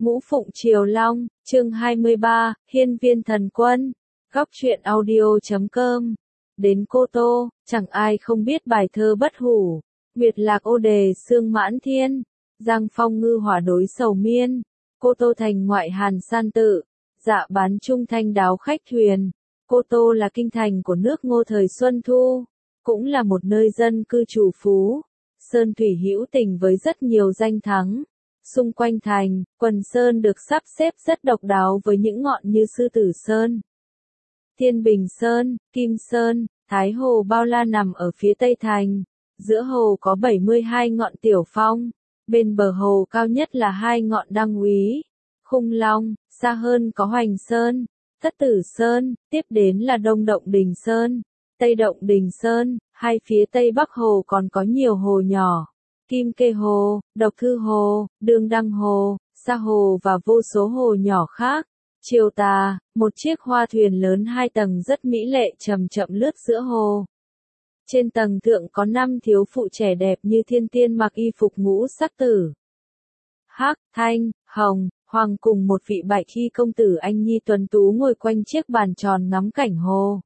Ngũ Phụng Triều Long, chương 23, Hiên Viên Thần Quân, góc truyện audio.com. Đến Cô Tô, chẳng ai không biết bài thơ bất hủ, Nguyệt Lạc ô đề sương mãn thiên, Giang Phong ngư hỏa đối sầu miên, Cô Tô thành ngoại hàn san tự, dạ bán trung thanh đáo khách thuyền. Cô Tô là kinh thành của nước Ngô thời Xuân Thu, cũng là một nơi dân cư trù phú, sơn thủy hữu tình với rất nhiều danh thắng. Xung quanh thành, quần sơn được sắp xếp rất độc đáo với những ngọn như Sư Tử Sơn, Thiên Bình Sơn, Kim Sơn, Thái Hồ bao la nằm ở phía tây thành. Giữa hồ có 72 ngọn tiểu phong, bên bờ hồ cao nhất là 2 ngọn Đăng Úy, Khung Long, xa hơn có Hoành Sơn, Thất Tử Sơn, tiếp đến là Đông Động Đình Sơn, Tây Động Đình Sơn, hai phía tây bắc hồ còn có nhiều hồ nhỏ. Kim Kê Hồ, Độc Thư Hồ, Đường Đăng Hồ, Sa Hồ và vô số hồ nhỏ khác. Chiều tà, một chiếc hoa thuyền lớn 2 tầng rất mỹ lệ chậm chậm lướt giữa hồ. Trên tầng thượng có 5 thiếu phụ trẻ đẹp như thiên tiên mặc y phục ngũ sắc tử, hắc, thanh, hồng, hoàng cùng một vị bạch y công tử anh nhi tuấn tú ngồi quanh chiếc bàn tròn ngắm cảnh hồ.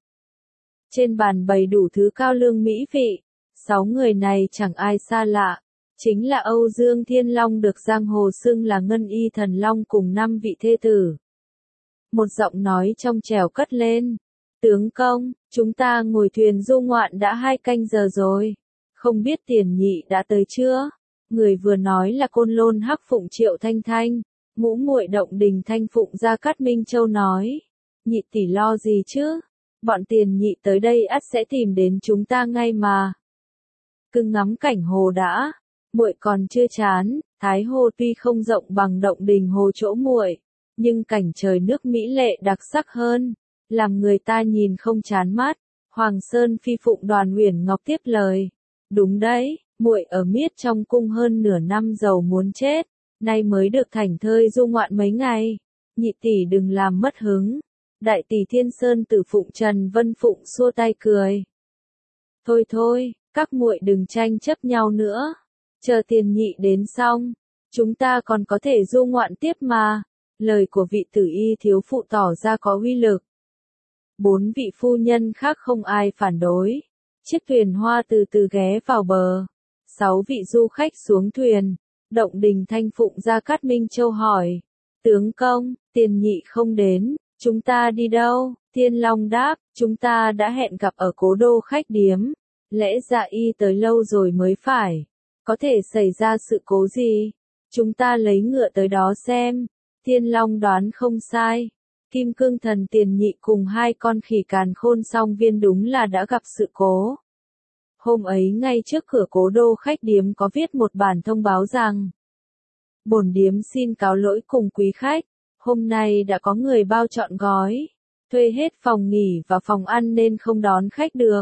Trên bàn bày đủ thứ cao lương mỹ vị. 6 người này chẳng ai xa lạ. Chính là Âu Dương Thiên Long được giang hồ xưng là Ngân Y Thần Long cùng 5 vị thê tử. Một giọng nói trong trẻo cất lên. Tướng công, chúng ta ngồi thuyền du ngoạn đã 2 canh giờ rồi. Không biết Tiền Nhị đã tới chưa? Người vừa nói là Côn Lôn Hắc Phụng Triệu Thanh Thanh, ngũ muội Động Đình Thanh Phụng Gia Cát Minh Châu nói. Nhị tỷ lo gì chứ? Bọn Tiền Nhị tới đây ắt sẽ tìm đến chúng ta ngay mà. Cứ ngắm cảnh hồ đã. Muội còn chưa chán, Thái Hồ tuy không rộng bằng Động Đình Hồ chỗ muội, nhưng cảnh trời nước mỹ lệ đặc sắc hơn, làm người ta nhìn không chán mắt. Hoàng Sơn Phi Phụng Đoàn Uyển Ngọc tiếp lời. Đúng đấy, muội ở miết trong cung hơn nửa năm giàu muốn chết, nay mới được thảnh thơi du ngoạn mấy ngày. Nhị tỷ đừng làm mất hứng. Đại tỷ Thiên Sơn Tử Phụng Trần Vân Phụng xua tay cười. Thôi thôi, các muội đừng tranh chấp nhau nữa. Chờ Tiền Nhị đến xong, chúng ta còn có thể du ngoạn tiếp mà. Lời của vị tử y thiếu phụ tỏ ra có uy lực. 4 vị phu nhân khác không ai phản đối. Chiếc thuyền hoa từ từ ghé vào bờ. 6 vị du khách xuống thuyền. Động Đình Thanh Phụng Gia Cát Minh Châu hỏi. Tướng công, Tiền Nhị không đến, chúng ta đi đâu? Thiên Long đáp, chúng ta đã hẹn gặp ở Cố Đô khách điếm. Lẽ ra y tới lâu rồi mới phải. Có thể xảy ra sự cố gì? Chúng ta lấy ngựa tới đó xem. Thiên Long đoán không sai. Kim Cương Thần Tiền Nhị cùng 2 con khỉ Càn Khôn Song Viên đúng là đã gặp sự cố. Hôm ấy ngay trước cửa Cố Đô khách điếm có viết một bản thông báo rằng: Bổn điếm xin cáo lỗi cùng quý khách. Hôm nay đã có người bao trọn gói, thuê hết phòng nghỉ và phòng ăn nên không đón khách được.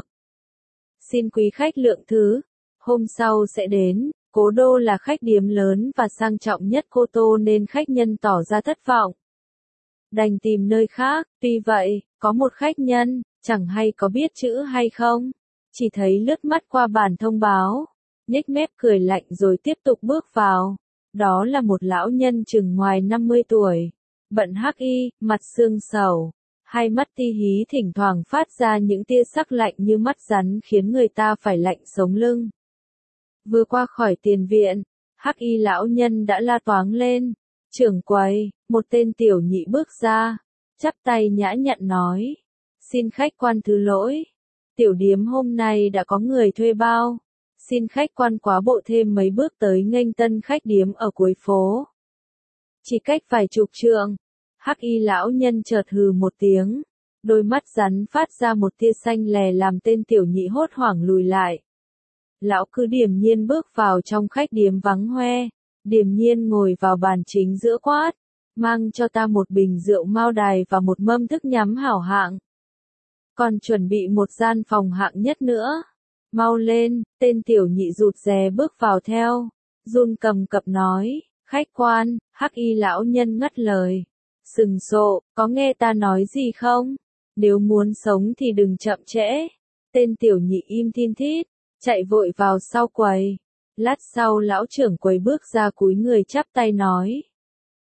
Xin quý khách lượng thứ. Hôm sau sẽ đến. Cố Đô là khách điếm lớn và sang trọng nhất Cô Tô nên khách nhân tỏ ra thất vọng. Đành tìm nơi khác. Tuy vậy, có một khách nhân, chẳng hay có biết chữ hay không, chỉ thấy lướt mắt qua bản thông báo, nhếch mép cười lạnh rồi tiếp tục bước vào. Đó là một lão nhân chừng ngoài 50 tuổi, bận hắc y, mặt xương sầu, hai mắt ti hí thỉnh thoảng phát ra những tia sắc lạnh như mắt rắn khiến người ta phải lạnh sống lưng. Vừa qua khỏi tiền viện, hắc y lão nhân đã la toáng lên. Trưởng quầy, một tên tiểu nhị bước ra, chắp tay nhã nhặn nói. Xin khách quan thứ lỗi. Tiểu điếm hôm nay đã có người thuê bao. Xin khách quan quá bộ thêm mấy bước tới nghênh tân khách điếm ở cuối phố. Chỉ cách vài chục trượng. Hắc y lão nhân chợt hừ một tiếng. Đôi mắt rắn phát ra một tia xanh lè làm tên tiểu nhị hốt hoảng lùi lại. Lão cứ điềm nhiên bước vào trong khách điếm vắng hoe, điềm nhiên ngồi vào bàn chính giữa quát, mang cho ta một bình rượu mao đài và một mâm thức nhắm hảo hạng. Còn chuẩn bị một gian phòng hạng nhất nữa. Mau lên, tên tiểu nhị rụt rè bước vào theo, run cầm cập nói, khách quan. Hắc y lão nhân ngắt lời. Sừng sộ, có nghe ta nói gì không? Nếu muốn sống thì đừng chậm trễ. Tên tiểu nhị im thin thít, chạy vội vào sau quầy. Lát sau lão trưởng quầy bước ra cúi người chắp tay nói.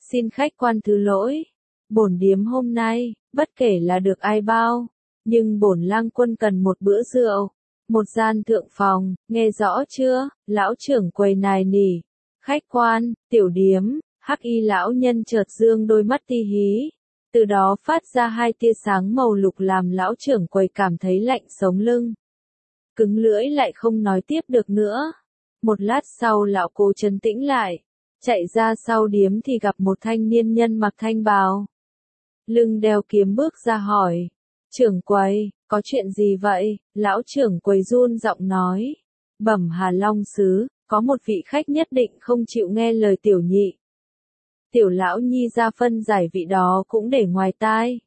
Xin khách quan thứ lỗi. Bổn điếm hôm nay, bất kể là được ai bao, nhưng bổn lang quân cần một bữa rượu, một gian thượng phòng, nghe rõ chưa? Lão trưởng quầy nài nỉ. Khách quan, tiểu điếm, hắc y lão nhân chợt dương đôi mắt ti hí. Từ đó phát ra hai tia sáng màu lục làm lão trưởng quầy cảm thấy lạnh sống lưng. Cứng lưỡi lại không nói tiếp được nữa. Một lát sau lão cố trấn tĩnh lại. Chạy ra sau điếm thì gặp một thanh niên nhân mặc thanh bào. Lưng đeo kiếm bước ra hỏi. Trưởng quầy, có chuyện gì vậy? Lão trưởng quầy run giọng nói. Bẩm Hà Long sứ, có một vị khách nhất định không chịu nghe lời tiểu nhị. Tiểu lão nhi ra phân giải vị đó cũng để ngoài tai.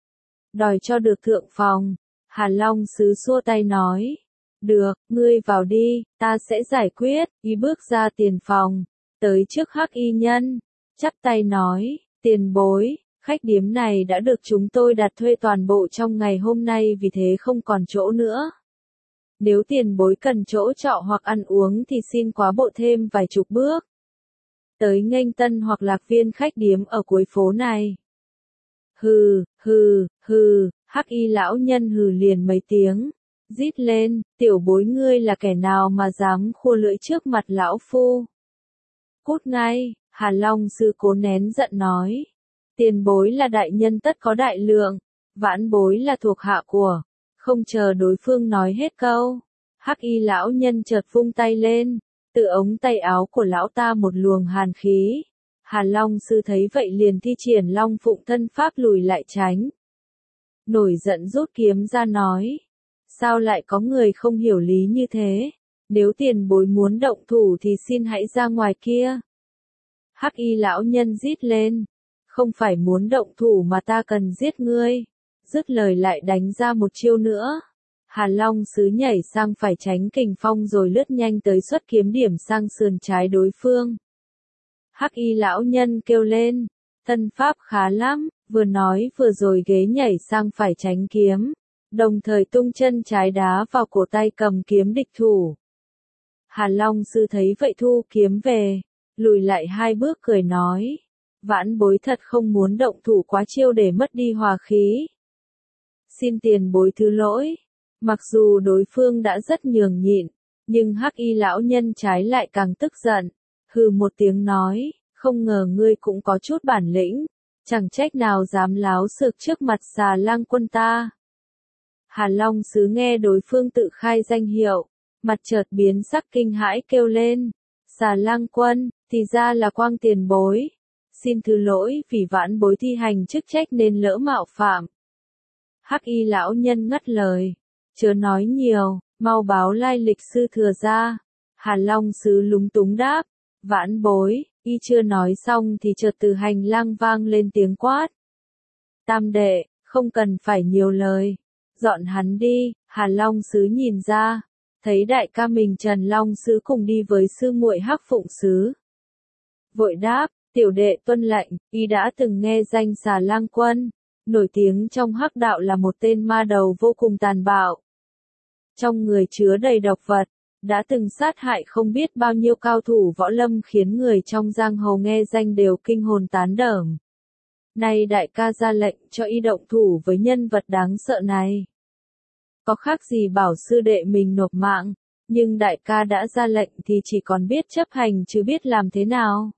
Đòi cho được thượng phòng. Hà Long sứ xua tay nói. Được, ngươi vào đi, ta sẽ giải quyết. Y bước ra tiền phòng. Tới trước hắc y nhân. Chắp tay nói. Tiền bối, khách điếm này đã được chúng tôi đặt thuê toàn bộ trong ngày hôm nay vì thế không còn chỗ nữa. Nếu tiền bối cần chỗ trọ hoặc ăn uống thì xin quá bộ thêm vài chục bước. Tới Nghênh Tân hoặc Lạc Viên khách điếm ở cuối phố này. Hừ, hừ, hừ, hắc y lão nhân hừ liền mấy tiếng. Rít lên, tiểu bối ngươi là kẻ nào mà dám khua lưỡi trước mặt lão phu. Cút ngay, Hà Long sư cố nén giận nói. Tiền bối là đại nhân tất có đại lượng, vãn bối là thuộc hạ của. Không chờ đối phương nói hết câu. Hắc y lão nhân chợt vung tay lên. Từ ống tay áo của lão ta một luồng hàn khí. Hà Long sư thấy vậy liền thi triển Long Phụng thân pháp lùi lại tránh. Nổi giận rút kiếm ra nói. Sao lại có người không hiểu lý như thế? Nếu tiền bối muốn động thủ thì xin hãy ra ngoài kia. Hắc y lão nhân rít lên. Không phải muốn động thủ mà ta cần giết ngươi. Dứt lời lại đánh ra một chiêu nữa. Hà Long sứ nhảy sang phải tránh kình phong rồi lướt nhanh tới xuất kiếm điểm sang sườn trái đối phương. Hắc y lão nhân kêu lên. Thân pháp khá lắm, vừa nói vừa rồi ghế nhảy sang phải tránh kiếm. Đồng thời tung chân trái đá vào cổ tay cầm kiếm địch thủ. Hà Long sư thấy vậy thu kiếm về. Lùi lại hai bước cười nói. Vãn bối thật không muốn động thủ quá chiêu để mất đi hòa khí. Xin tiền bối thứ lỗi. Mặc dù đối phương đã rất nhường nhịn, nhưng hắc y lão nhân trái lại càng tức giận. Hừ một tiếng nói, không ngờ ngươi cũng có chút bản lĩnh, chẳng trách nào dám láo xược trước mặt Xà Lang quân ta. Hà Long sứ nghe đối phương tự khai danh hiệu, mặt chợt biến sắc kinh hãi kêu lên. Xà Lang quân, thì ra là Quang tiền bối. Xin thứ lỗi vì vãn bối thi hành chức trách nên lỡ mạo phạm. Hắc y lão nhân ngắt lời. Chớ nói nhiều, mau báo lai lịch sư thừa ra. Hà Long sứ lúng túng đáp. Vãn bối, y chưa nói xong thì chợt từ hành lang vang lên tiếng quát. Tam đệ, không cần phải nhiều lời. Dọn hắn đi. Hà Long sứ nhìn ra. Thấy đại ca mình Trần Long sứ cùng đi với sư muội Hắc Phụng sứ. Vội đáp, tiểu đệ tuân lệnh, y đã từng nghe danh Xà Lang quân. Nổi tiếng trong hắc đạo là một tên ma đầu vô cùng tàn bạo. Trong người chứa đầy độc vật, đã từng sát hại không biết bao nhiêu cao thủ võ lâm khiến người trong giang hồ nghe danh đều kinh hồn tán đởm. Nay đại ca ra lệnh cho y động thủ với nhân vật đáng sợ này. Có khác gì bảo sư đệ mình nộp mạng, nhưng đại ca đã ra lệnh thì chỉ còn biết chấp hành chứ biết làm thế nào.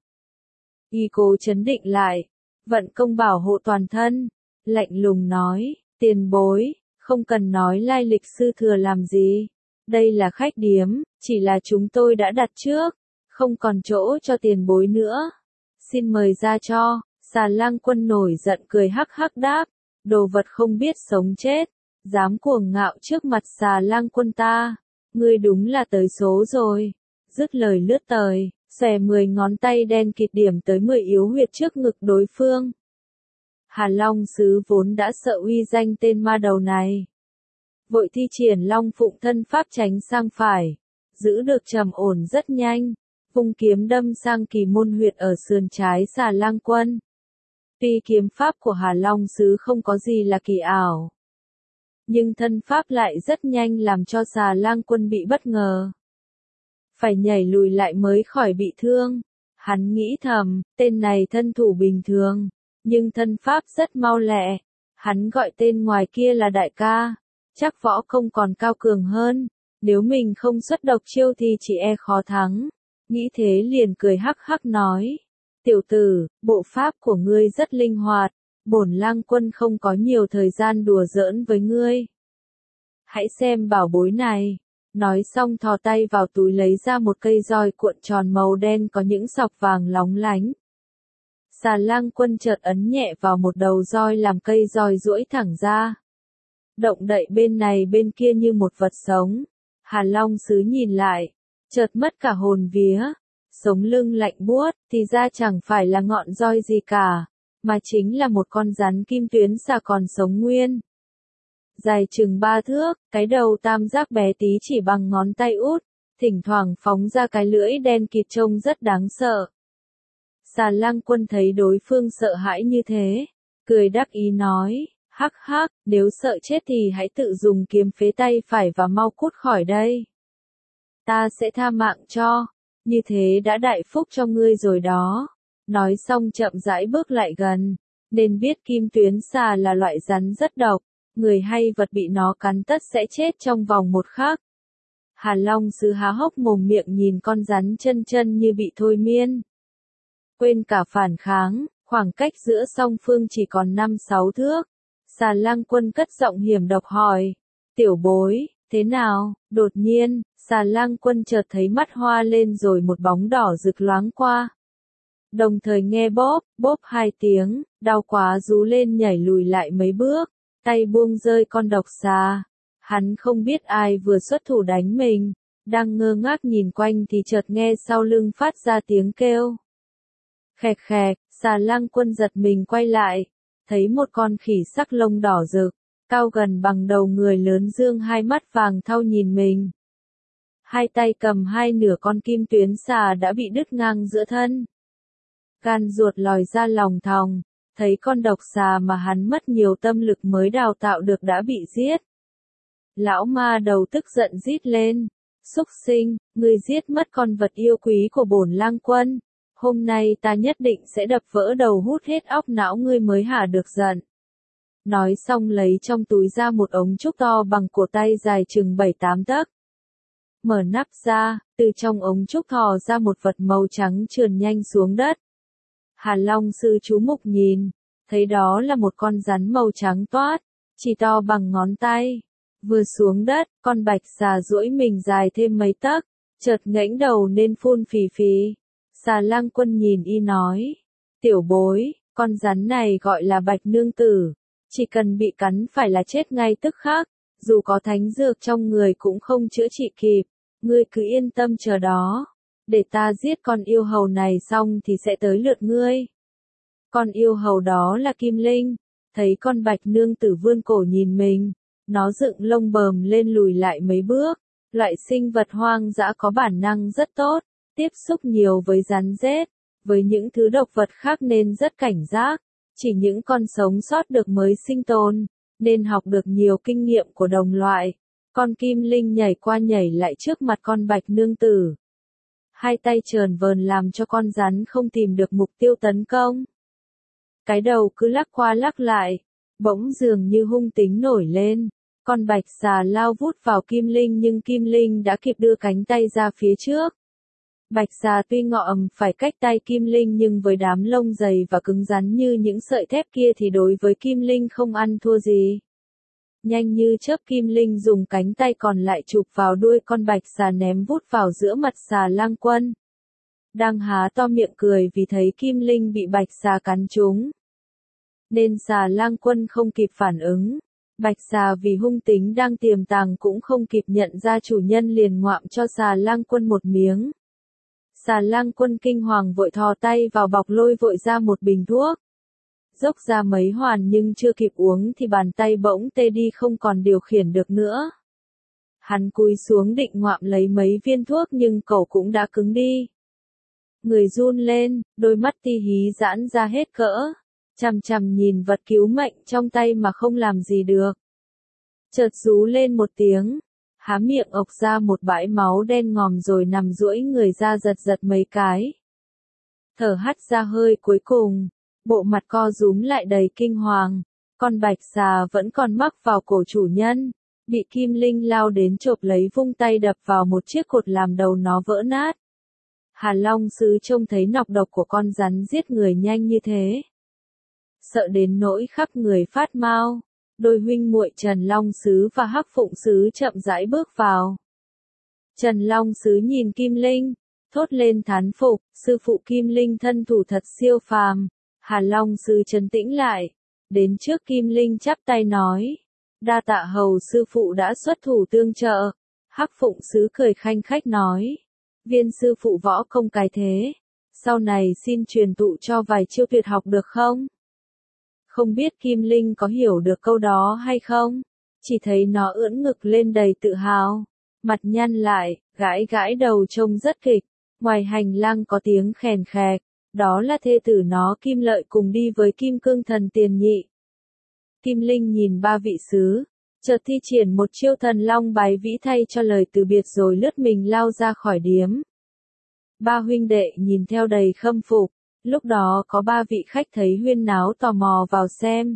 Y cố trấn định lại, vận công bảo hộ toàn thân, lạnh lùng nói, tiền bối, không cần nói lai lịch sư thừa làm gì. Đây là khách điếm, chỉ là chúng tôi đã đặt trước, không còn chỗ cho tiền bối nữa. Xin mời ra cho. Xà Lang quân nổi giận cười hắc hắc đáp, đồ vật không biết sống chết, dám cuồng ngạo trước mặt Xà Lang quân ta, ngươi đúng là tới số rồi. Dứt lời lướt tới, xòe 10 ngón tay đen kịt điểm tới 10 yếu huyệt trước ngực đối phương. Hà Long sứ vốn đã sợ uy danh tên ma đầu này. Vội thi triển Long Phụng thân pháp tránh sang phải, giữ được trầm ổn rất nhanh, vung kiếm đâm sang kỳ môn huyệt ở sườn trái Xà Lang quân. Tuy kiếm pháp của Hà Long sứ không có gì là kỳ ảo, nhưng thân pháp lại rất nhanh làm cho Xà Lang quân bị bất ngờ. Phải nhảy lùi lại mới khỏi bị thương. Hắn nghĩ thầm, tên này thân thủ bình thường, nhưng thân pháp rất mau lẹ. Hắn gọi tên ngoài kia là đại ca, chắc võ công còn cao cường hơn, nếu mình không xuất độc chiêu thì chỉ e khó thắng. Nghĩ thế liền cười hắc hắc nói, tiểu tử, bộ pháp của ngươi rất linh hoạt, bổn lang quân không có nhiều thời gian đùa giỡn với ngươi. Hãy xem bảo bối này. Nói xong thò tay vào túi lấy ra một cây roi cuộn tròn màu đen có những sọc vàng lóng lánh. Xà Lang Quân chợt ấn nhẹ vào một đầu roi làm cây roi duỗi thẳng ra. Động đậy bên này bên kia như một vật sống. Hà Long Sứ nhìn lại, chợt mất cả hồn vía, sống lưng lạnh buốt, thì ra chẳng phải là ngọn roi gì cả, mà chính là một con rắn kim tuyến xà còn sống nguyên. Dài chừng 3 thước, cái đầu tam giác bé tí chỉ bằng ngón tay út, thỉnh thoảng phóng ra cái lưỡi đen kịt trông rất đáng sợ. Xà Lang Quân thấy đối phương sợ hãi như thế, cười đắc ý nói, hắc hắc, nếu sợ chết thì hãy tự dùng kiếm phế tay phải và mau cút khỏi đây. Ta sẽ tha mạng cho, như thế đã đại phúc cho ngươi rồi đó. Nói xong chậm rãi bước lại gần, nên biết kim tuyến xà là loại rắn rất độc. Người hay vật bị nó cắn tất sẽ chết trong vòng một khắc. Hà Long Sứ há hốc mồm miệng nhìn con rắn chân chân như bị thôi miên. Quên cả phản kháng, khoảng cách giữa song phương chỉ còn 5-6 thước. Xà Lang Quân cất giọng hiểm độc hỏi, tiểu bối, thế nào? Đột nhiên, Xà Lang Quân chợt thấy mắt hoa lên rồi một bóng đỏ rực loáng qua. Đồng thời nghe bóp, bóp 2 tiếng, đau quá rú lên nhảy lùi lại mấy bước. Tay buông rơi con độc xà. Hắn không biết ai vừa xuất thủ đánh mình, đang ngơ ngác nhìn quanh thì chợt nghe sau lưng phát ra tiếng kêu. Khẹt khẹt, Xà Lang Quân giật mình quay lại, thấy một con khỉ sắc lông đỏ rực, cao gần bằng đầu người lớn dương hai mắt vàng thau nhìn mình. Hai tay cầm hai nửa con kim tuyến xà đã bị đứt ngang giữa thân. Gan ruột lòi ra lòng thòng. Thấy con độc xà mà hắn mất nhiều tâm lực mới đào tạo được đã bị giết. Lão ma đầu tức giận rít lên. Súc sinh, ngươi giết mất con vật yêu quý của bổn lang quân. Hôm nay ta nhất định sẽ đập vỡ đầu hút hết óc não ngươi mới hả được giận. Nói xong lấy trong túi ra một ống trúc to bằng cổ tay dài chừng 7-8 tấc. Mở nắp ra, từ trong ống trúc thò ra một vật màu trắng trườn nhanh xuống đất. Hà Long Sư chú mục nhìn, thấy đó là một con rắn màu trắng toát, chỉ to bằng ngón tay. Vừa xuống đất, con bạch xà duỗi mình dài thêm mấy tấc, chợt ngẩng đầu nên phun phì phì. Xà Lang Quân nhìn y nói, tiểu bối, con rắn này gọi là bạch nương tử, chỉ cần bị cắn phải là chết ngay tức khắc, dù có thánh dược trong người cũng không chữa trị kịp, ngươi cứ yên tâm chờ đó. Để ta giết con yêu hầu này xong thì sẽ tới lượt ngươi. Con yêu hầu đó là Kim Linh, thấy con bạch nương tử vươn cổ nhìn mình, nó dựng lông bờm lên lùi lại mấy bước. Loại sinh vật hoang dã có bản năng rất tốt, tiếp xúc nhiều với rắn rết, với những thứ độc vật khác nên rất cảnh giác. Chỉ những con sống sót được mới sinh tồn, nên học được nhiều kinh nghiệm của đồng loại. Con Kim Linh nhảy qua nhảy lại trước mặt con bạch nương tử. Hai tay trờn vờn làm cho con rắn không tìm được mục tiêu tấn công. Cái đầu cứ lắc qua lắc lại, bỗng dường như hung tính nổi lên. Con bạch xà lao vút vào Kim Linh nhưng Kim Linh đã kịp đưa cánh tay ra phía trước. Bạch xà tuy ngọ ầm phải cách tay Kim Linh nhưng với đám lông dày và cứng rắn như những sợi thép kia thì đối với Kim Linh không ăn thua gì. Nhanh như chớp Kim Linh dùng cánh tay còn lại chụp vào đuôi con bạch xà ném vút vào giữa mặt Xà Lang Quân. Đang há to miệng cười vì thấy Kim Linh bị bạch xà cắn trúng. Nên Xà Lang Quân không kịp phản ứng. Bạch xà vì hung tính đang tiềm tàng cũng không kịp nhận ra chủ nhân liền ngoạm cho Xà Lang Quân một miếng. Xà Lang Quân kinh hoàng vội thò tay vào bọc lôi vội ra một bình thuốc. Dốc ra mấy hoàn nhưng chưa kịp uống thì bàn tay bỗng tê đi không còn điều khiển được nữa. Hắn cúi xuống định ngoạm lấy mấy viên thuốc nhưng cổ cũng đã cứng đi. Người run lên, đôi mắt ti hí giãn ra hết cỡ, chằm chằm nhìn vật cứu mệnh trong tay mà không làm gì được. Chợt rú lên một tiếng, há miệng ộc ra một bãi máu đen ngòm rồi nằm duỗi người ra giật giật mấy cái. thở hắt ra hơi cuối cùng, bộ mặt co rúm lại đầy kinh hoàng, con bạch xà vẫn còn mắc vào cổ chủ nhân, bị Kim Linh lao đến chộp lấy vung tay đập vào một chiếc cột làm đầu nó vỡ nát. Hà Long Sứ trông thấy nọc độc của con rắn giết người nhanh như thế, sợ đến nỗi khắp người phát mau. Đôi huynh muội Trần Long Sứ và Hắc Phụng Sứ chậm rãi bước vào. Trần Long Sứ nhìn Kim Linh, thốt lên thán phục, sư phụ Kim Linh thân thủ thật siêu phàm. Hà Long Sứ trấn tĩnh lại, đến trước Kim Linh chắp tay nói, đa tạ hầu sư phụ đã xuất thủ tương trợ. Hắc Phụng Sứ cười khanh khách nói, viên sư phụ võ công cái thế, sau này xin truyền thụ cho vài chiêu tuyệt học được không? Không biết Kim Linh có hiểu được câu đó hay không? Chỉ thấy nó ưỡn ngực lên đầy tự hào, mặt nhăn lại, gãi gãi đầu trông rất kịch. Ngoài hành lang có tiếng khèn khẹt, đó là thê tử nó Kim Lợi cùng đi với Kim Cương Thần Tiền Nhị. Kim Linh nhìn ba vị sứ, chợt thi triển một chiêu thần long bái vĩ thay cho lời từ biệt rồi lướt mình lao ra khỏi điếm. Ba huynh đệ nhìn theo đầy khâm phục. Lúc đó có ba vị khách thấy huyên náo tò mò vào xem.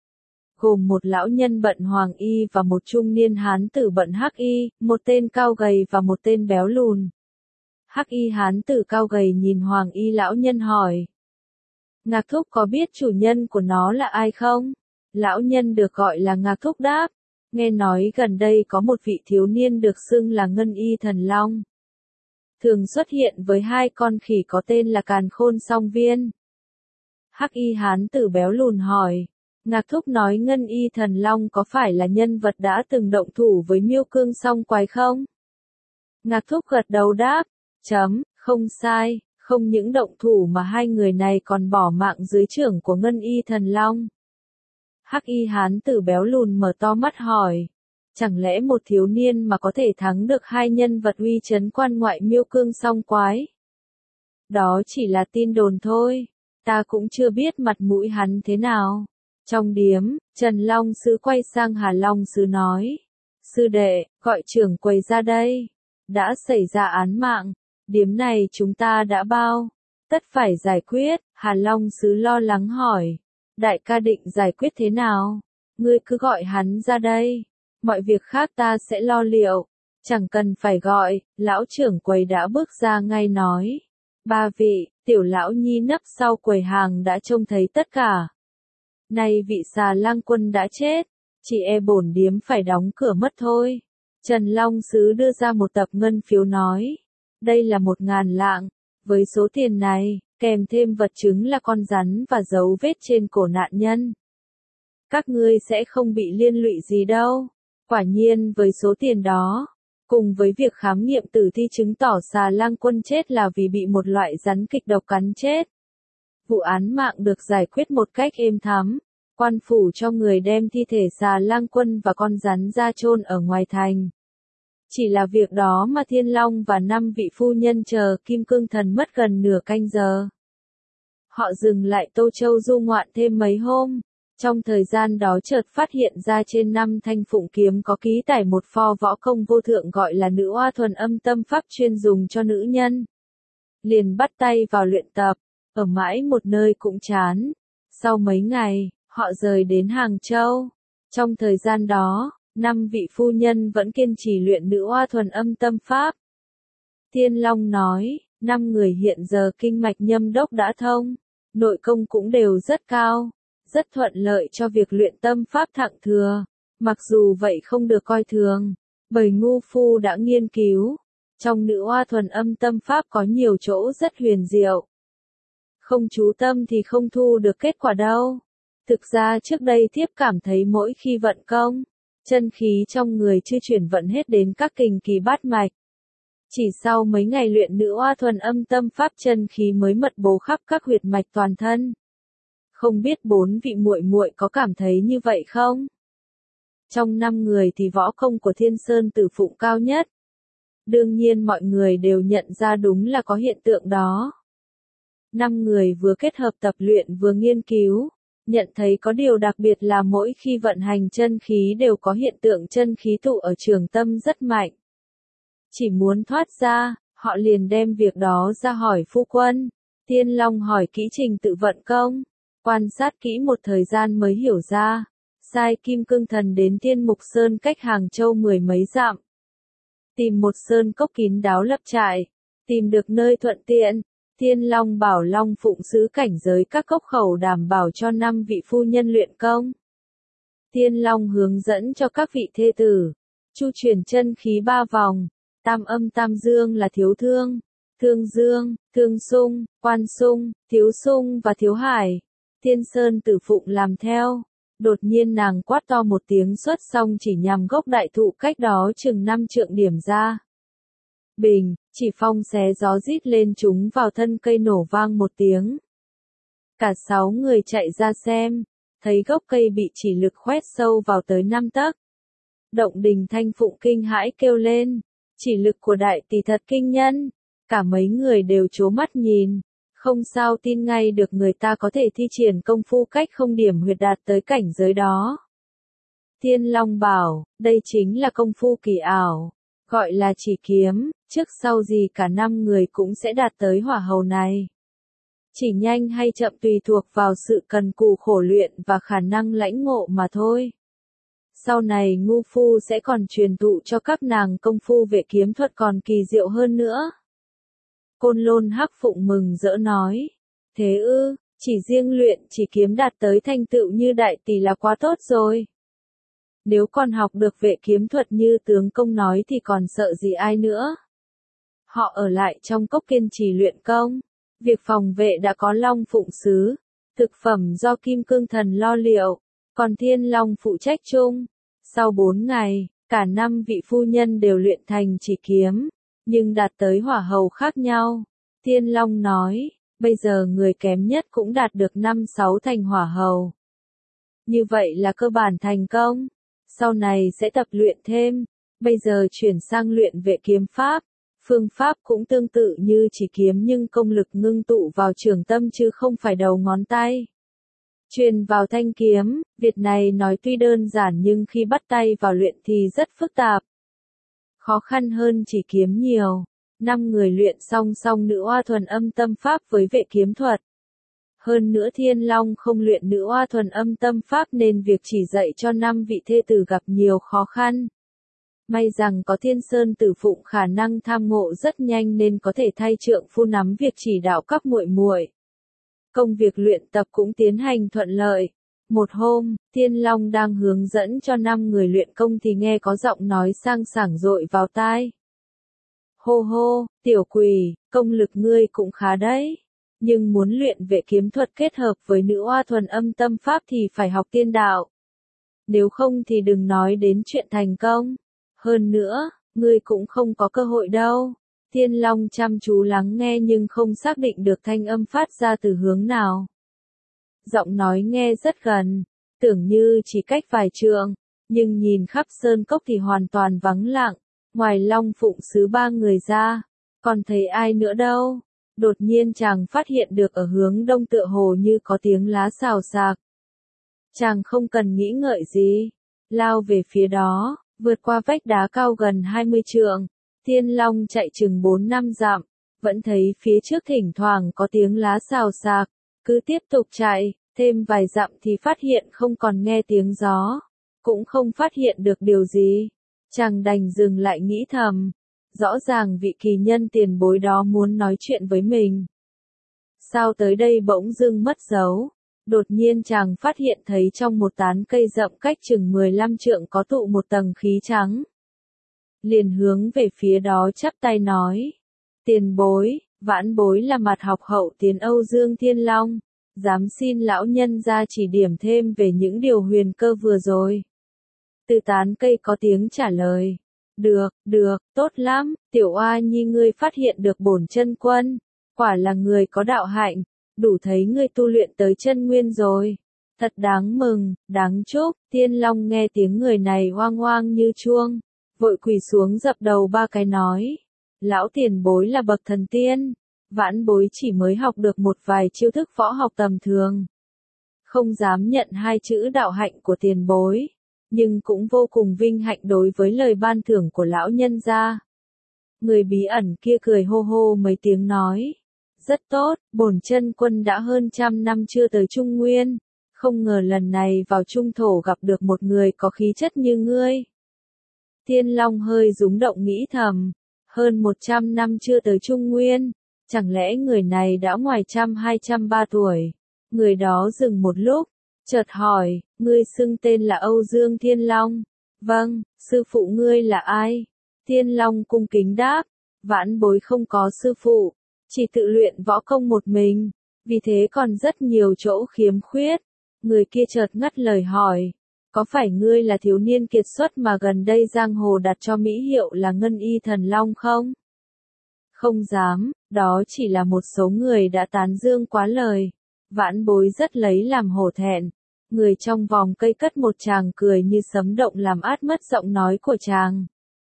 Gồm một lão nhân bận hoàng y và một trung niên hán tử bận hắc y, một tên cao gầy và một tên béo lùn. Hắc y hán tử cao gầy nhìn hoàng y lão nhân hỏi. Ngạc Thúc có biết chủ nhân của nó là ai không? Lão nhân được gọi là Ngạc Thúc đáp. Nghe nói gần đây có một vị thiếu niên được xưng là Ngân Y Thần Long. Thường xuất hiện với hai con khỉ có tên là Càn Khôn Song Viên. Hắc y hán tử béo lùn hỏi, Ngạc Thúc nói Ngân Y Thần Long có phải là nhân vật đã từng động thủ với Miêu Cương Song Quái không? Ngạc Thúc gật đầu đáp, không sai, không những động thủ mà hai người này còn bỏ mạng dưới chưởng của Ngân Y Thần Long. Hắc y hán tử béo lùn mở to mắt hỏi. Chẳng lẽ một thiếu niên mà có thể thắng được hai nhân vật uy chấn quan ngoại Miêu Cương Song Quái? Đó chỉ là tin đồn thôi, ta cũng chưa biết mặt mũi hắn thế nào. Trong điếm, Trần Long Sứ quay sang Hà Long Sứ nói, sư đệ, gọi trưởng quầy ra đây. Đã xảy ra án mạng, điếm này chúng ta đã bao, tất phải giải quyết. Hà Long Sứ lo lắng hỏi, đại ca định giải quyết thế nào? Ngươi cứ gọi hắn ra đây. Mọi việc khác ta sẽ lo liệu, chẳng cần phải gọi. Lão trưởng quầy đã bước ra ngay nói. Ba vị, tiểu lão nhi nấp sau quầy hàng đã trông thấy tất cả. Nay vị Xà Lang Quân đã chết, chỉ e bổn điếm phải đóng cửa mất thôi. Trần Long Sứ đưa ra một tập ngân phiếu nói. Đây là 1.000 lạng, với số tiền này, kèm thêm vật chứng là con rắn và dấu vết trên cổ nạn nhân. Các ngươi sẽ không bị liên lụy gì đâu. Quả nhiên với số tiền đó, cùng với việc khám nghiệm tử thi chứng tỏ Xà Lang Quân chết là vì bị một loại rắn kịch độc cắn chết. Vụ án mạng được giải quyết một cách êm thắm, quan phủ cho người đem thi thể Xà Lang Quân và con rắn ra chôn ở ngoài thành. Chỉ là việc đó mà Thiên Long và 5 vị phu nhân chờ Kim Cương Thần mất gần nửa canh giờ. Họ dừng lại Tô Châu du ngoạn thêm mấy hôm. Trong thời gian đó chợt phát hiện ra trên 5 thanh phụng kiếm có ký tải một pho võ công vô thượng gọi là Nữ Oa Thuần Âm Tâm Pháp chuyên dùng cho nữ nhân. Liền bắt tay vào luyện tập, ở mãi một nơi cũng chán. Sau mấy ngày, họ rời đến Hàng Châu. Trong thời gian đó, 5 vị phu nhân vẫn kiên trì luyện Nữ Oa Thuần Âm Tâm Pháp. Thiên Long nói, 5 người hiện giờ kinh mạch nhâm đốc đã thông, nội công cũng đều rất cao. Rất thuận lợi cho việc luyện tâm pháp thặng thừa. Mặc dù vậy không được coi thường, bởi ngu phu đã nghiên cứu. Trong Nữ Oa Thuần Âm Tâm Pháp có nhiều chỗ rất huyền diệu. Không chú tâm thì không thu được kết quả đâu. Thực ra trước đây thiếp cảm thấy mỗi khi vận công, chân khí trong người chưa chuyển vận hết đến các kình kỳ bát mạch. Chỉ sau mấy ngày luyện Nữ Oa Thuần Âm Tâm Pháp chân khí mới mật bố khắp các huyệt mạch toàn thân. Không biết 4 vị muội muội có cảm thấy như vậy không? Trong 5 người thì võ công của Thiên Sơn Tử Phụng cao nhất. Đương nhiên mọi người đều nhận ra đúng là có hiện tượng đó. 5 người vừa kết hợp tập luyện vừa nghiên cứu, nhận thấy có điều đặc biệt là mỗi khi vận hành chân khí đều có hiện tượng chân khí tụ ở trường tâm rất mạnh. Chỉ muốn thoát ra, họ liền đem việc đó ra hỏi phu quân. Thiên Long hỏi kỹ trình tự vận công, quan sát kỹ một thời gian mới hiểu ra, sai Kim Cương Thần đến Thiên Mục Sơn cách Hàng Châu mười mấy dặm. Tìm một sơn cốc kín đáo lập trại, tìm được nơi thuận tiện, Thiên Long bảo Long Phụng giữ cảnh giới các cốc khẩu đảm bảo cho 5 vị phu nhân luyện công. Thiên Long hướng dẫn cho các vị thê tử, chu chuyển chân khí 3 vòng, tam âm tam dương là thiếu thương, thương dương, thương xung, quan xung, thiếu xung và thiếu hải. Thiên Sơn Tử Phụng làm theo. Đột nhiên nàng quát to một tiếng xuất xong chỉ nhằm gốc đại thụ cách đó chừng 5 trượng điểm ra. Bình, chỉ phong xé gió rít lên chúng vào thân cây nổ vang một tiếng. Cả 6 người chạy ra xem, thấy gốc cây bị chỉ lực khoét sâu vào tới 5 tấc. Động Đình Thanh Phụng kinh hãi kêu lên, chỉ lực của đại tỷ thật kinh nhân, cả mấy người đều trố mắt nhìn. Không sao tin ngay được người ta có thể thi triển công phu cách không điểm huyệt đạt tới cảnh giới đó. Thiên Long bảo, đây chính là công phu kỳ ảo, gọi là chỉ kiếm, trước sau gì cả 5 người cũng sẽ đạt tới hỏa hầu này. Chỉ nhanh hay chậm tùy thuộc vào sự cần cù khổ luyện và khả năng lãnh ngộ mà thôi. Sau này ngu phu sẽ còn truyền thụ cho các nàng công phu vệ kiếm thuật còn kỳ diệu hơn nữa. Côn Lôn Hắc Phụng mừng rỡ nói, thế ư, chỉ riêng luyện chỉ kiếm đạt tới thành tựu như đại tỷ là quá tốt rồi. Nếu còn học được vệ kiếm thuật như tướng công nói thì còn sợ gì ai nữa. Họ ở lại trong cốc kiên trì luyện công, việc phòng vệ đã có Long Phụng sứ, thực phẩm do Kim Cương Thần lo liệu, còn Thiên Long phụ trách chung. Sau 4 ngày, cả 5 vị phu nhân đều luyện thành chỉ kiếm, nhưng đạt tới hỏa hầu khác nhau. Thiên Long nói, bây giờ người kém nhất cũng đạt được 5-6 thành hỏa hầu. Như vậy là cơ bản thành công, sau này sẽ tập luyện thêm, bây giờ chuyển sang luyện vệ kiếm pháp. Phương pháp cũng tương tự như chỉ kiếm nhưng công lực ngưng tụ vào trường tâm chứ không phải đầu ngón tay. Truyền vào thanh kiếm, việc này nói tuy đơn giản nhưng khi bắt tay vào luyện thì rất phức tạp. Khó khăn hơn chỉ kiếm nhiều. 5 người luyện song song nữ oa thuần âm tâm pháp với vệ kiếm thuật. Hơn nữa Thiên Long không luyện nữ oa thuần âm tâm pháp nên việc chỉ dạy cho 5 vị thê tử gặp nhiều khó khăn. May rằng có Thiên Sơn Tử Phụng khả năng tham ngộ rất nhanh nên có thể thay trượng phu nắm việc chỉ đạo các muội muội. Công việc luyện tập cũng tiến hành thuận lợi. Một hôm, Thiên Long đang hướng dẫn cho 5 người luyện công thì nghe có giọng nói sang sảng dội vào tai. Hô hô, tiểu quỷ, công lực ngươi cũng khá đấy. Nhưng muốn luyện vệ kiếm thuật kết hợp với nữ oa thuần âm tâm pháp thì phải học tiên đạo. Nếu không thì đừng nói đến chuyện thành công. Hơn nữa, ngươi cũng không có cơ hội đâu. Thiên Long chăm chú lắng nghe nhưng không xác định được thanh âm phát ra từ hướng nào. Giọng nói nghe rất gần, tưởng như chỉ cách vài trượng, nhưng nhìn khắp sơn cốc thì hoàn toàn vắng lặng, ngoài Long Phụng sứ 3 người ra, còn thấy ai nữa đâu. Đột nhiên chàng phát hiện được ở hướng đông tựa hồ như có tiếng lá xào xạc. Chàng không cần nghĩ ngợi gì, lao về phía đó, vượt qua vách đá cao gần 20 trượng. Thiên Long chạy chừng 4-5 dặm, vẫn thấy phía trước thỉnh thoảng có tiếng lá xào xạc, cứ tiếp tục chạy, thêm vài dặm thì phát hiện không còn nghe tiếng gió, cũng không phát hiện được điều gì. Chàng đành dừng lại nghĩ thầm, rõ ràng vị kỳ nhân tiền bối đó muốn nói chuyện với mình. Sao tới đây bỗng dưng mất dấu, đột nhiên chàng phát hiện thấy trong một tán cây rậm cách chừng 15 trượng có tụ một tầng khí trắng. Liền hướng về phía đó chắp tay nói, tiền bối, vãn bối là mặt học hậu tiến Âu Dương Thiên Long, dám xin lão nhân ra chỉ điểm thêm về những điều huyền cơ vừa rồi. Từ tán cây có tiếng trả lời, được, tốt lắm, tiểu oa nhi ngươi phát hiện được bổn chân quân, quả là người có đạo hạnh, đủ thấy ngươi tu luyện tới chân nguyên rồi. Thật đáng mừng, đáng chúc. Thiên Long nghe tiếng người này oang oang như chuông, vội quỳ xuống dập đầu 3 cái nói, lão tiền bối là bậc thần tiên, vãn bối chỉ mới học được một vài chiêu thức võ học tầm thường, không dám nhận 2 chữ đạo hạnh của tiền bối, nhưng cũng vô cùng vinh hạnh đối với lời ban thưởng của lão nhân gia. Người bí ẩn kia cười hô hô mấy tiếng nói, rất tốt, bổn chân quân đã hơn trăm năm chưa tới Trung Nguyên, không ngờ lần này vào Trung Thổ gặp được một người có khí chất như ngươi. Thiên Long hơi rúng động nghĩ thầm, hơn 100 năm chưa tới Trung Nguyên, chẳng lẽ người này đã ngoài 203 tuổi. Người đó dừng một lúc, chợt hỏi, ngươi xưng tên là Âu Dương Thiên Long. Vâng, sư phụ ngươi là ai? Thiên Long cung kính đáp, vãn bối không có sư phụ, chỉ tự luyện võ công một mình, vì thế còn rất nhiều chỗ khiếm khuyết. Người kia chợt ngắt lời hỏi, có phải ngươi là thiếu niên kiệt xuất mà gần đây giang hồ đặt cho mỹ hiệu là Ngân Y Thần Long không? Không dám, đó chỉ là một số người đã tán dương quá lời. Vãn bối rất lấy làm hổ thẹn. Người trong vòng cây cất một tràng cười như sấm động làm át mất giọng nói của chàng.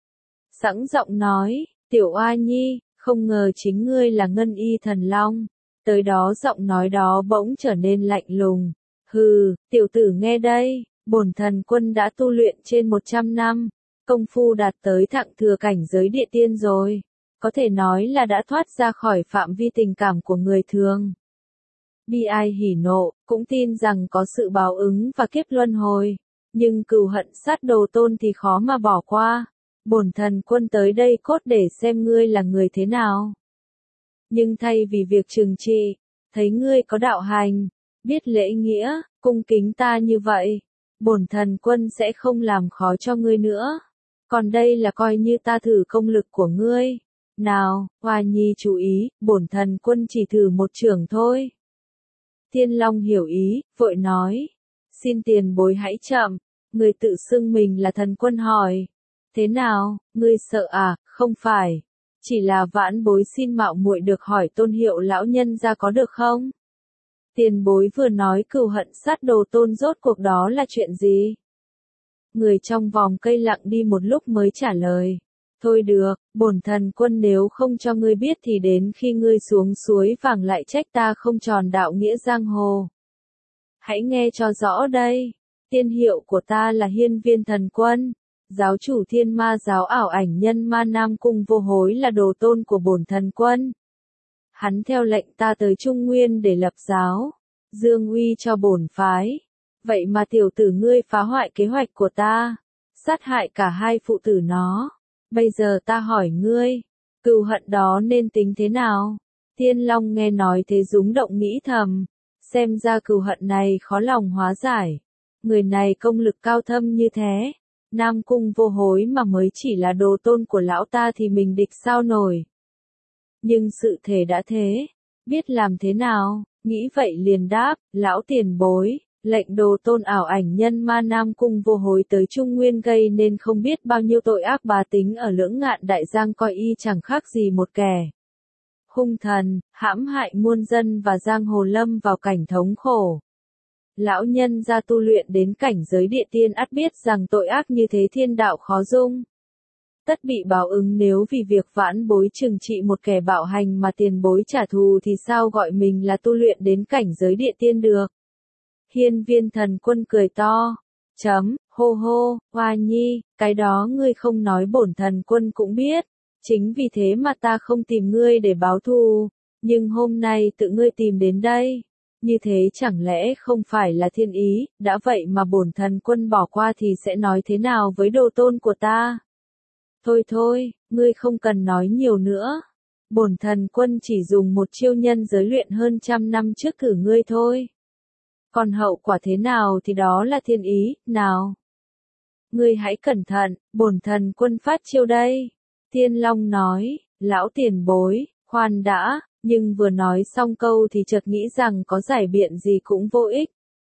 Sẵn giọng nói, tiểu oa nhi, không ngờ chính ngươi là Ngân Y Thần Long. Tới đó giọng nói đó bỗng trở nên lạnh lùng. Hừ, tiểu tử nghe đây, bổn thần quân đã tu luyện trên 100 năm, công phu đạt tới thặng thừa cảnh giới địa tiên rồi. Có thể nói là đã thoát ra khỏi phạm vi tình cảm của người thường. Bi ai hỉ nộ, cũng tin rằng có sự báo ứng và kiếp luân hồi. Nhưng cừu hận sát đồ tôn thì khó mà bỏ qua. Bổn thần quân tới đây cốt để xem ngươi là người thế nào. Nhưng thay vì việc trừng trị, thấy ngươi có đạo hành, biết lễ nghĩa, cung kính ta như vậy, bổn thần quân sẽ không làm khó cho ngươi nữa. Còn đây là coi như ta thử công lực của ngươi. Nào, Hoa Nhi chú ý, bổn thần quân chỉ thử một chưởng thôi. Thiên Long hiểu ý, vội nói, xin tiền bối hãy chậm, người tự xưng mình là thần quân hỏi. Thế nào, ngươi sợ à, không phải, chỉ là vãn bối xin mạo muội được hỏi tôn hiệu lão nhân ra có được không? Tiền bối vừa nói cừu hận sát đồ tôn rốt cuộc đó là chuyện gì? Người trong vòng cây lặng đi một lúc mới trả lời. Thôi được, bổn thần quân nếu không cho ngươi biết thì đến khi ngươi xuống suối vàng lại trách ta không tròn đạo nghĩa giang hồ. Hãy nghe cho rõ đây, tiên hiệu của ta là Hiên Viên Thần Quân, giáo chủ Thiên Ma giáo ảo ảnh nhân Ma Nam Cung Vô Hối là đồ tôn của bổn thần quân. Hắn theo lệnh ta tới Trung Nguyên để lập giáo, dương uy cho bổn phái. Vậy mà tiểu tử ngươi phá hoại kế hoạch của ta, sát hại cả hai phụ tử nó. Bây giờ ta hỏi ngươi, cừu hận đó nên tính thế nào? Thiên Long nghe nói thế rúng động nghĩ thầm, xem ra cừu hận này khó lòng hóa giải. Người này công lực cao thâm như thế, Nam Cung Vô Hối mà mới chỉ là đồ tôn của lão ta thì mình địch sao nổi. Nhưng sự thể đã thế, biết làm thế nào, nghĩ vậy liền đáp, lão tiền bối. Lệnh đồ tôn ảo ảnh nhân Ma Nam Cung Vô Hối tới Trung Nguyên gây nên không biết bao nhiêu tội ác bá tính ở Lưỡng Ngạn Đại Giang, coi y chẳng khác gì một kẻ hung thần, hãm hại muôn dân và giang hồ lâm vào cảnh thống khổ. Lão nhân gia tu luyện đến cảnh giới địa tiên ắt biết rằng tội ác như thế thiên đạo khó dung. Tất bị báo ứng, nếu vì việc vãn bối trừng trị một kẻ bạo hành mà tiền bối trả thù thì sao gọi mình là tu luyện đến cảnh giới địa tiên được. Hiên Viên Thần Quân cười to, hô hô, Hoa Nhi, cái đó ngươi không nói bổn thần quân cũng biết, chính vì thế mà ta không tìm ngươi để báo thù, nhưng hôm nay tự ngươi tìm đến đây, như thế chẳng lẽ không phải là thiên ý, đã vậy mà bổn thần quân bỏ qua thì sẽ nói thế nào với đồ tôn của ta? Thôi thôi, ngươi không cần nói nhiều nữa, bổn thần quân chỉ dùng một chiêu nhân giới luyện hơn trăm năm trước thử ngươi thôi. Còn hậu quả thế nào thì đó là thiên ý, nào. Ngươi hãy cẩn thận, bổn thần quân phát chiêu đây. Thiên Long nói, lão tiền bối, khoan đã, nhưng vừa nói xong câu thì chợt nghĩ rằng có giải biện gì cũng vô ích.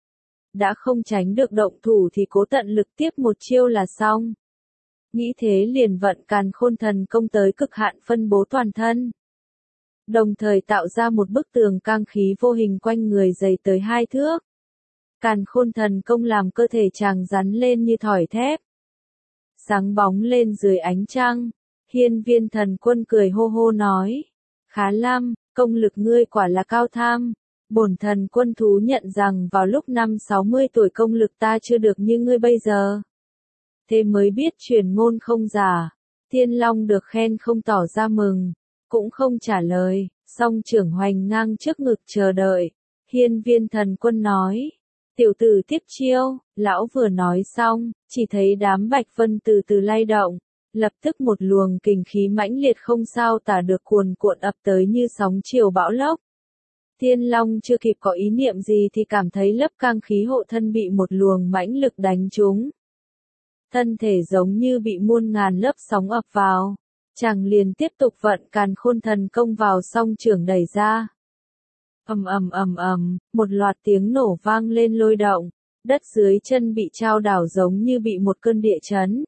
Đã không tránh được động thủ thì cố tận lực tiếp một chiêu là xong. Nghĩ thế liền vận Càn Khôn Thần Công tới cực hạn phân bố toàn thân. Đồng thời tạo ra một bức tường cang khí vô hình quanh người dày tới 2 thước. Càn Khôn Thần Công làm cơ thể chàng rắn lên như thỏi thép. Sáng bóng lên dưới ánh trăng, Hiên Viên Thần Quân cười hô hô nói, khá lắm, công lực ngươi quả là cao tham. Bổn thần quân thú nhận rằng vào lúc năm 60 tuổi công lực ta chưa được như ngươi bây giờ. Thế mới biết truyền ngôn không giả. Thiên Long được khen không tỏ ra mừng. cũng không trả lời, song trưởng hoành ngang trước ngực chờ đợi. Hiên Viên Thần Quân nói, tiểu tử tiếp chiêu, lão vừa nói xong, chỉ thấy đám bạch vân từ từ lay động, lập tức một luồng kình khí mãnh liệt không sao tả được cuồn cuộn ập tới như sóng chiều bão lốc. Thiên Long chưa kịp có ý niệm gì thì cảm thấy lớp cang khí hộ thân bị một luồng mãnh lực đánh trúng. Thân thể giống như bị muôn ngàn lớp sóng ập vào, chàng liền tiếp tục vận Càn Khôn Thần Công vào song trưởng đẩy ra. Ầm ầm ầm ầm, một loạt tiếng nổ vang lên lôi động, đất dưới chân bị chao đảo giống như bị một cơn địa chấn.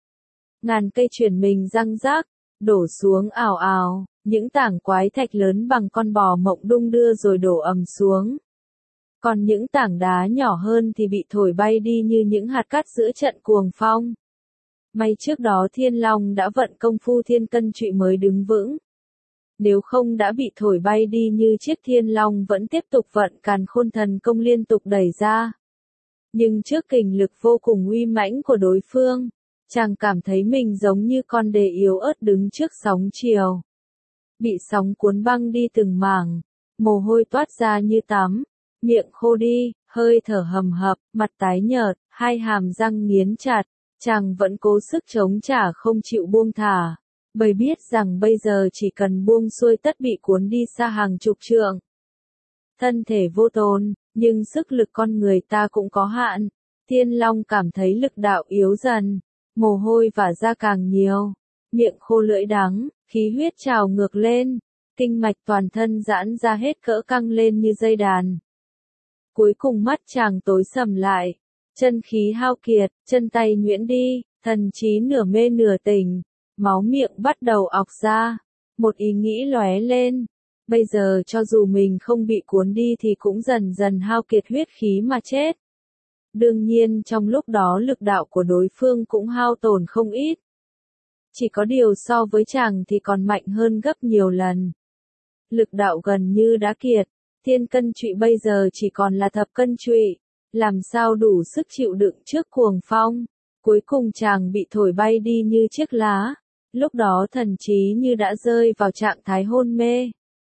Ngàn cây chuyển mình răng rác, đổ xuống ào ào, những tảng quái thạch lớn bằng con bò mộng đung đưa rồi đổ ầm xuống. Còn những tảng đá nhỏ hơn thì bị thổi bay đi như những hạt cát giữa trận cuồng phong. May trước đó Thiên Long đã vận công phu Thiên Cân Trụy mới đứng vững. Nếu không đã bị thổi bay đi như chiếc Thiên Long vẫn tiếp tục vận Càn Khôn Thần Công liên tục đẩy ra. Nhưng trước kình lực vô cùng uy mãnh của đối phương, chàng cảm thấy mình giống như con đê yếu ớt đứng trước sóng chiều. Bị sóng cuốn băng đi từng mảng, mồ hôi toát ra như tắm, miệng khô đi, hơi thở hầm hập, mặt tái nhợt, hai hàm răng nghiến chặt, chàng vẫn cố sức chống trả không chịu buông thả, bởi biết rằng bây giờ chỉ cần buông xuôi tất bị cuốn đi xa hàng chục trượng. Thân thể vô tồn, nhưng sức lực con người ta cũng có hạn. Thiên Long cảm thấy lực đạo yếu dần, mồ hôi và da càng nhiều, miệng khô lưỡi đắng, khí huyết trào ngược lên, kinh mạch toàn thân giãn ra hết cỡ căng lên như dây đàn. Cuối cùng mắt chàng tối sầm lại, chân khí hao kiệt, chân tay nhuyễn đi, thần trí nửa mê nửa tỉnh, máu miệng bắt đầu ọc ra, một ý nghĩ lóe lên. Bây giờ cho dù mình không bị cuốn đi thì cũng dần dần hao kiệt huyết khí mà chết. Đương nhiên trong lúc đó lực đạo của đối phương cũng hao tổn không ít. Chỉ có điều so với chàng thì còn mạnh hơn gấp nhiều lần. Lực đạo gần như đã kiệt, Thiên Cân Trụy bây giờ chỉ còn là thập cân trụy, làm sao đủ sức chịu đựng trước cuồng phong. Cuối cùng chàng bị thổi bay đi như chiếc lá, lúc đó thần trí như đã rơi vào trạng thái hôn mê.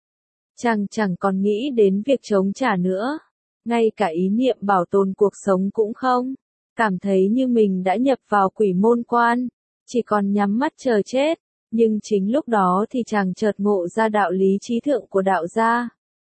Chàng chẳng còn nghĩ đến việc chống trả nữa, ngay cả ý niệm bảo tồn cuộc sống cũng không, cảm thấy như mình đã nhập vào quỷ môn quan, chỉ còn nhắm mắt chờ chết, nhưng chính lúc đó thì chàng chợt ngộ ra đạo lý trí thượng của đạo gia.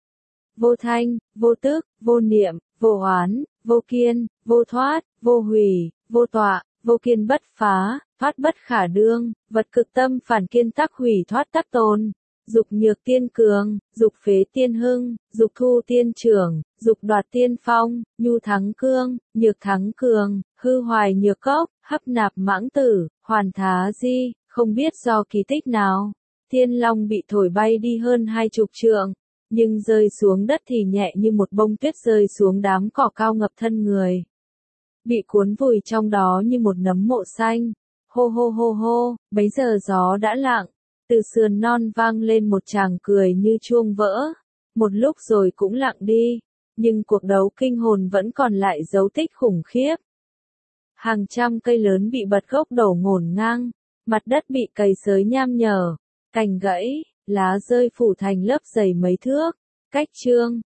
Vô thanh, vô tức, vô niệm, vô oán, vô kiên, vô thoát, vô hủy, vô tọa, vô kiên bất phá, thoát bất khả đương, vật cực tâm phản kiên tắc hủy thoát tắc tồn. Dục nhược tiên cường, dục phế tiên hưng, dục thu tiên trưởng, dục đoạt tiên phong, nhu thắng cương, nhược thắng cường, hư hoài nhược cốc, hấp nạp mãng tử, hoàn thá di, không biết do kỳ tích nào. Thiên Long bị thổi bay đi hơn 20 trượng, nhưng rơi xuống đất thì nhẹ như một bông tuyết rơi xuống đám cỏ cao ngập thân người. Bị cuốn vùi trong đó như một nấm mộ xanh. Hô hô hô hô, bấy giờ gió đã lặng. Từ sườn non vang lên một tràng cười như chuông vỡ, một lúc rồi cũng lặng đi, nhưng cuộc đấu kinh hồn vẫn còn lại dấu tích khủng khiếp. Hàng trăm cây lớn bị bật gốc đổ ngổn ngang, mặt đất bị cày xới nham nhở, cành gãy, lá rơi phủ thành lớp dày mấy thước, cách chương.